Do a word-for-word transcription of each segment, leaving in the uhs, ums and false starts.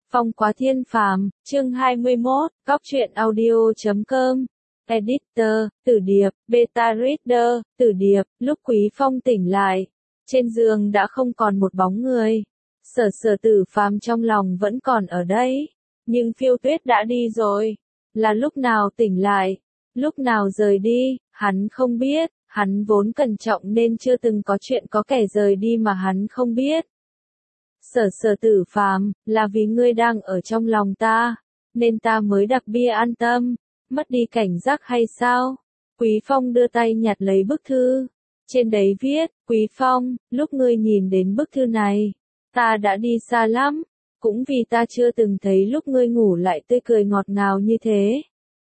Phong quá thiên phàm, chương hai mươi mốt, góc truyện audio chấm com. Editor, Tử Điệp, Beta Reader, Tử Điệp, lúc Quý Phong tỉnh lại, trên giường đã không còn một bóng người. Sở Sở Tử Phàm trong lòng vẫn còn ở đây, nhưng Phiêu Tuyết đã đi rồi. Là lúc nào tỉnh lại, lúc nào rời đi, hắn không biết, hắn vốn cẩn trọng nên chưa từng có chuyện có kẻ rời đi mà hắn không biết. Sở Sở Tử Phàm, là vì ngươi đang ở trong lòng ta, nên ta mới đặc biệt an tâm, mất đi cảnh giác hay sao? Quý Phong đưa tay nhặt lấy bức thư, trên đấy viết, Quý Phong, lúc ngươi nhìn đến bức thư này, ta đã đi xa lắm, cũng vì ta chưa từng thấy lúc ngươi ngủ lại tươi cười ngọt ngào như thế.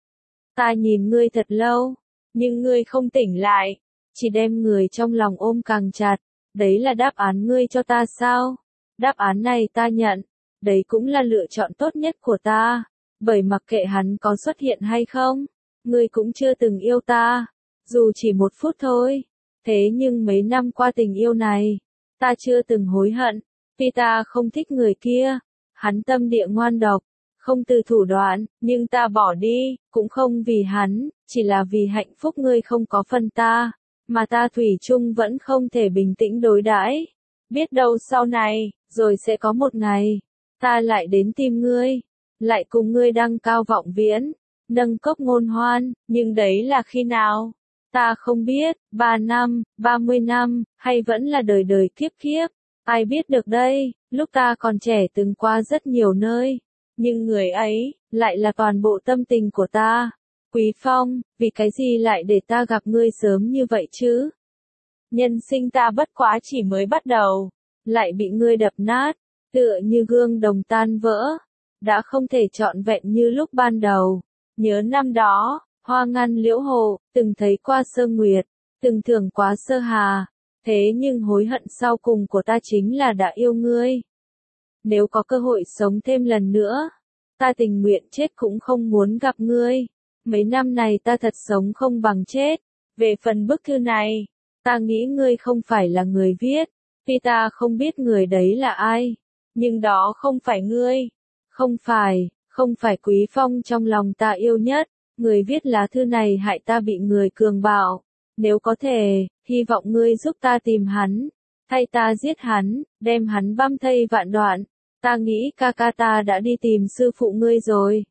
Ta nhìn ngươi thật lâu, nhưng ngươi không tỉnh lại, chỉ đem người trong lòng ôm càng chặt, đấy là đáp án ngươi cho ta sao? Đáp án này ta nhận, đấy cũng là lựa chọn tốt nhất của ta, bởi mặc kệ hắn có xuất hiện hay không, ngươi cũng chưa từng yêu ta, dù chỉ một phút thôi. Thế nhưng mấy năm qua tình yêu này, ta chưa từng hối hận, vì ta không thích người kia, hắn tâm địa ngoan độc, không từ thủ đoạn, nhưng ta bỏ đi, cũng không vì hắn, chỉ là vì hạnh phúc ngươi không có phần ta, mà ta thủy chung vẫn không thể bình tĩnh đối đãi. Biết đâu sau này, rồi sẽ có một ngày, ta lại đến tìm ngươi, lại cùng ngươi đăng cao vọng viễn, nâng cốc ngôn hoan, nhưng đấy là khi nào? Ta không biết, ba năm, ba mươi năm, hay vẫn là đời đời kiếp kiếp, ai biết được đây, lúc ta còn trẻ từng qua rất nhiều nơi, nhưng người ấy, lại là toàn bộ tâm tình của ta. Quý Phong, vì cái gì lại để ta gặp ngươi sớm như vậy chứ? Nhân sinh ta bất quá chỉ mới bắt đầu, lại bị ngươi đập nát, tựa như gương đồng tan vỡ, đã không thể trọn vẹn như lúc ban đầu. Nhớ năm đó, hoa ngăn liễu hồ, từng thấy qua sơ nguyệt, từng thưởng quá sơ hà, thế nhưng hối hận sau cùng của ta chính là đã yêu ngươi. Nếu có cơ hội sống thêm lần nữa, ta tình nguyện chết cũng không muốn gặp ngươi. Mấy năm này ta thật sống không bằng chết. Về phần bức thư này, ta nghĩ ngươi không phải là người viết, vì ta không biết người đấy là ai, nhưng đó không phải ngươi, không phải, không phải Quý Phong trong lòng ta yêu nhất, người viết lá thư này hại ta bị người cường bạo, nếu có thể, hy vọng ngươi giúp ta tìm hắn, thay ta giết hắn, đem hắn băm thây vạn đoạn, ta nghĩ ca ca ta đã đi tìm sư phụ ngươi rồi.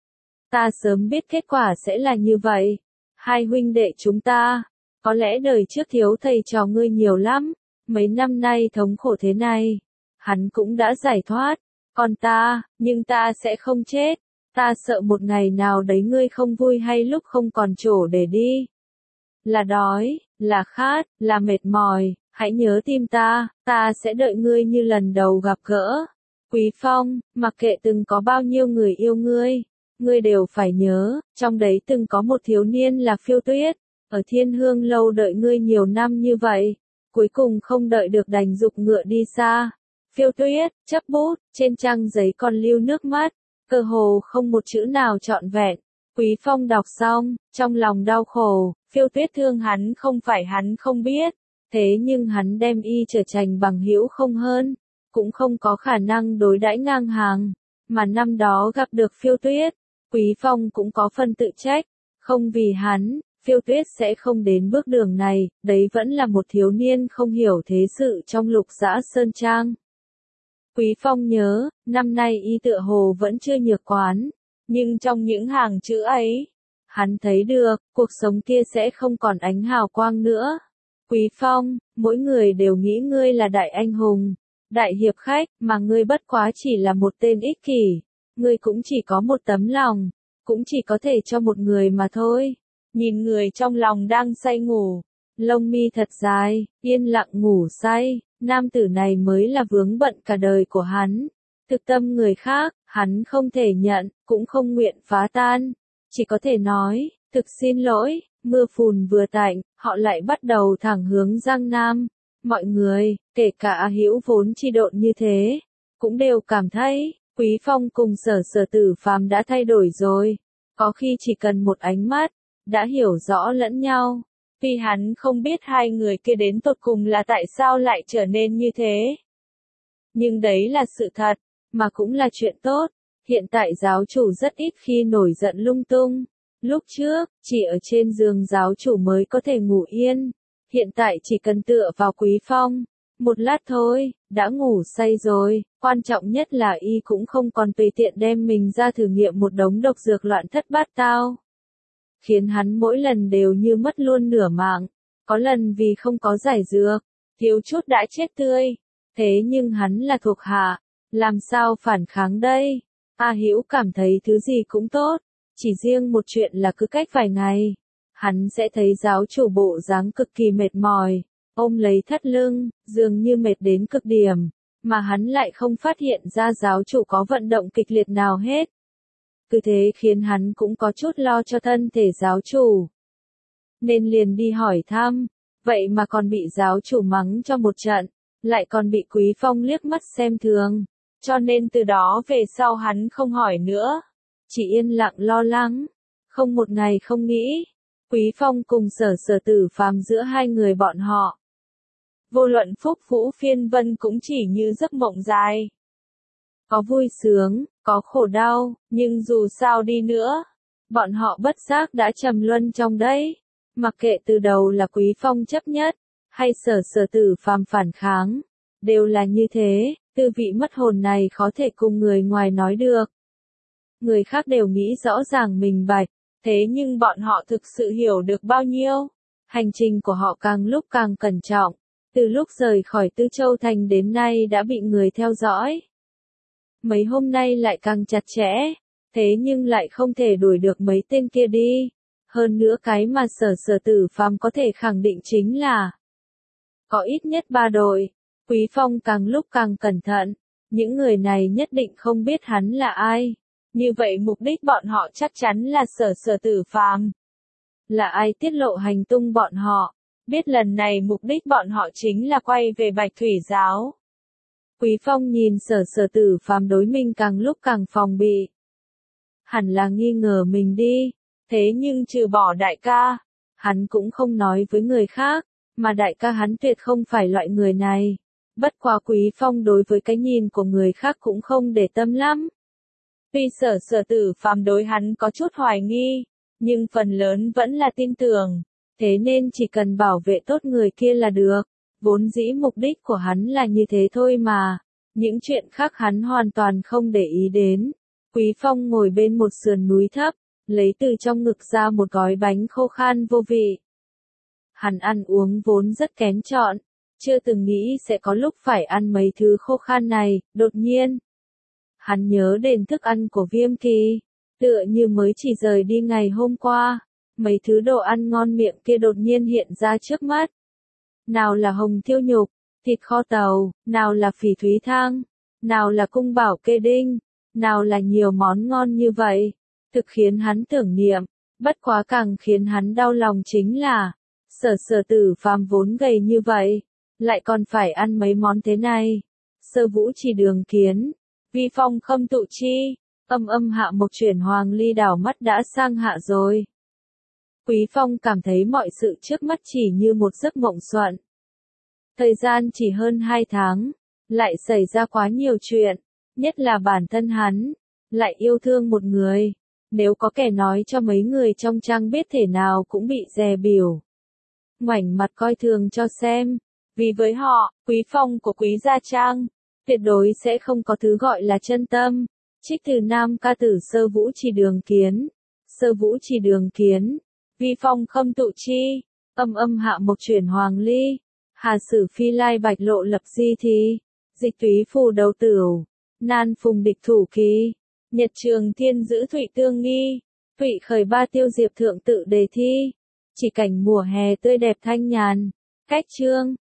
Ta sớm biết kết quả sẽ là như vậy, hai huynh đệ chúng ta, có lẽ đời trước thiếu thầy trò ngươi nhiều lắm, mấy năm nay thống khổ thế này, hắn cũng đã giải thoát, còn ta, nhưng ta sẽ không chết, ta sợ một ngày nào đấy ngươi không vui hay lúc không còn chỗ để đi. Là đói, là khát, là mệt mỏi, hãy nhớ tìm ta, ta sẽ đợi ngươi như lần đầu gặp gỡ. Quý Phong, mặc kệ từng có bao nhiêu người yêu ngươi, ngươi đều phải nhớ, trong đấy từng có một thiếu niên là Phiêu Tuyết, ở Thiên Hương lâu đợi ngươi nhiều năm như vậy, cuối cùng không đợi được đành giục ngựa đi xa. Phiêu Tuyết, chấp bút, trên trang giấy còn lưu nước mắt, cơ hồ không một chữ nào trọn vẹn. Quý Phong đọc xong, trong lòng đau khổ, Phiêu Tuyết thương hắn không phải hắn không biết, thế nhưng hắn đem y trở thành bằng hữu không hơn, cũng không có khả năng đối đãi ngang hàng, mà năm đó gặp được Phiêu Tuyết, Quý Phong cũng có phần tự trách, không vì hắn, Phiêu Tuyết sẽ không đến bước đường này, đấy vẫn là một thiếu niên không hiểu thế sự trong Lục Dã Sơn Trang. Quý Phong nhớ, năm nay y tựa hồ vẫn chưa nhược quán, nhưng trong những hàng chữ ấy, hắn thấy được, cuộc sống kia sẽ không còn ánh hào quang nữa. Quý Phong, mỗi người đều nghĩ ngươi là đại anh hùng, đại hiệp khách, mà ngươi bất quá chỉ là một tên ích kỷ, ngươi cũng chỉ có một tấm lòng, cũng chỉ có thể cho một người mà thôi. Nhìn người trong lòng đang say ngủ, lông mi thật dài, yên lặng ngủ say, nam tử này mới là vướng bận cả đời của hắn. Thực tâm người khác, hắn không thể nhận, cũng không nguyện phá tan, chỉ có thể nói, thực xin lỗi. Mưa phùn vừa tạnh, họ lại bắt đầu thẳng hướng Giang Nam. Mọi người, kể cả hữu vốn chi độn như thế, cũng đều cảm thấy, Quý Phong cùng Sở Sở Tử Phàm đã thay đổi rồi. Có khi chỉ cần một ánh mắt, đã hiểu rõ lẫn nhau. Tuy hắn không biết hai người kia đến tột cùng là tại sao lại trở nên như thế. Nhưng đấy là sự thật, mà cũng là chuyện tốt. Hiện tại giáo chủ rất ít khi nổi giận lung tung. Lúc trước, chỉ ở trên giường giáo chủ mới có thể ngủ yên. Hiện tại chỉ cần tựa vào Quý Phong. Một lát thôi, đã ngủ say rồi. Quan trọng nhất là y cũng không còn tùy tiện đem mình ra thử nghiệm một đống độc dược loạn thất bát tao. Khiến hắn mỗi lần đều như mất luôn nửa mạng. Có lần vì không có giải dược, thiếu chút đã chết tươi. Thế nhưng hắn là thuộc hạ, làm sao phản kháng đây? A Hữu cảm thấy thứ gì cũng tốt, chỉ riêng một chuyện là cứ cách vài ngày, hắn sẽ thấy giáo chủ bộ dáng cực kỳ mệt mỏi, ôm lấy thắt lưng, dường như mệt đến cực điểm, mà hắn lại không phát hiện ra giáo chủ có vận động kịch liệt nào hết. Cứ thế khiến hắn cũng có chút lo cho thân thể giáo chủ. Nên liền đi hỏi thăm, vậy mà còn bị giáo chủ mắng cho một trận, lại còn bị Quý Phong liếc mắt xem thường. Cho nên từ đó về sau hắn không hỏi nữa, chỉ yên lặng lo lắng, không một ngày không nghĩ. Quý Phong cùng Sở Sở Tử Phàm giữa hai người bọn họ. Vô luận phúc vũ phiên vân cũng chỉ như giấc mộng dài. Có vui sướng, có khổ đau, nhưng dù sao đi nữa, bọn họ bất giác đã trầm luân trong đấy. Mặc kệ từ đầu là Quý Phong chấp nhất, hay Sở Sở Tử Phàm phản kháng, đều là như thế. Tư vị mất hồn này khó thể cùng người ngoài nói được. Người khác đều nghĩ rõ ràng mình bạch, thế nhưng bọn họ thực sự hiểu được bao nhiêu. Hành trình của họ càng lúc càng cẩn trọng, từ lúc rời khỏi Tư Châu Thành đến nay đã bị người theo dõi. Mấy hôm nay lại càng chặt chẽ, thế nhưng lại không thể đuổi được mấy tên kia đi. Hơn nữa cái mà Sở Sở Tử Phàm có thể khẳng định chính là có ít nhất ba đội. Quý Phong càng lúc càng cẩn thận, những người này nhất định không biết hắn là ai. Như vậy mục đích bọn họ chắc chắn là Sở Sở Tử Phàm. Là ai tiết lộ hành tung bọn họ, biết lần này mục đích bọn họ chính là quay về Bạch Thủy Giáo. Quý Phong nhìn Sở Sở Tử Phàm đối mình càng lúc càng phòng bị. Hẳn là nghi ngờ mình đi, thế nhưng trừ bỏ đại ca, hắn cũng không nói với người khác, mà đại ca hắn tuyệt không phải loại người này. Bất quá Quý Phong đối với cái nhìn của người khác cũng không để tâm lắm. Tuy Sở Sở Tử Phàm đối hắn có chút hoài nghi, nhưng phần lớn vẫn là tin tưởng, thế nên chỉ cần bảo vệ tốt người kia là được. Vốn dĩ mục đích của hắn là như thế thôi mà, những chuyện khác hắn hoàn toàn không để ý đến. Quý Phong ngồi bên một sườn núi thấp, lấy từ trong ngực ra một gói bánh khô khan vô vị. Hắn ăn uống vốn rất kén chọn, chưa từng nghĩ sẽ có lúc phải ăn mấy thứ khô khan này. Đột nhiên, hắn nhớ đến thức ăn của Viêm Kỳ, tựa như mới chỉ rời đi ngày hôm qua, mấy thứ đồ ăn ngon miệng kia đột nhiên hiện ra trước mắt. Nào là hồng thiêu nhục, thịt kho tàu, nào là phỉ thúy thang, nào là cung bảo kê đinh, nào là nhiều món ngon như vậy, thực khiến hắn tưởng niệm. Bất quá càng khiến hắn đau lòng chính là, Sở Sở Tử Phàm vốn gầy như vậy, lại còn phải ăn mấy món thế này. Sơ Vũ Chỉ Đường Kiến, Vi Phong Khâm Tụ Chi, âm âm hạ một chuyển Hoàng Ly đảo mắt đã sang hạ rồi. Quý Phong cảm thấy mọi sự trước mắt chỉ như một giấc mộng xuẩn. Thời gian chỉ hơn hai tháng, lại xảy ra quá nhiều chuyện, nhất là bản thân hắn, lại yêu thương một người. Nếu có kẻ nói cho mấy người trong trang biết thể nào cũng bị dè bỉu, ngoảnh mặt coi thường cho xem. Vì với họ, Quý Phong của Quý Gia Trang, tuyệt đối sẽ không có thứ gọi là chân tâm. Trích từ Nam ca tử Sơ Vũ Chỉ Đường Kiến. Sơ Vũ Chỉ Đường Kiến, Vi Phong Khâm Tụ Chi, âm âm hạ một chuyển Hoàng Ly, Hà Sử Phi Lai Bạch Lộ Lập Di Thi, Dịch Túy Phù Đầu Tửu, Nan Phùng Địch Thủ Ký, Nhật Trường Thiên Giữ Thụy Tương Nghi, Thụy Khởi Ba Tiêu Diệp Thượng Tự Đề Thi. Chỉ cảnh mùa hè tươi đẹp thanh nhàn. Cách chương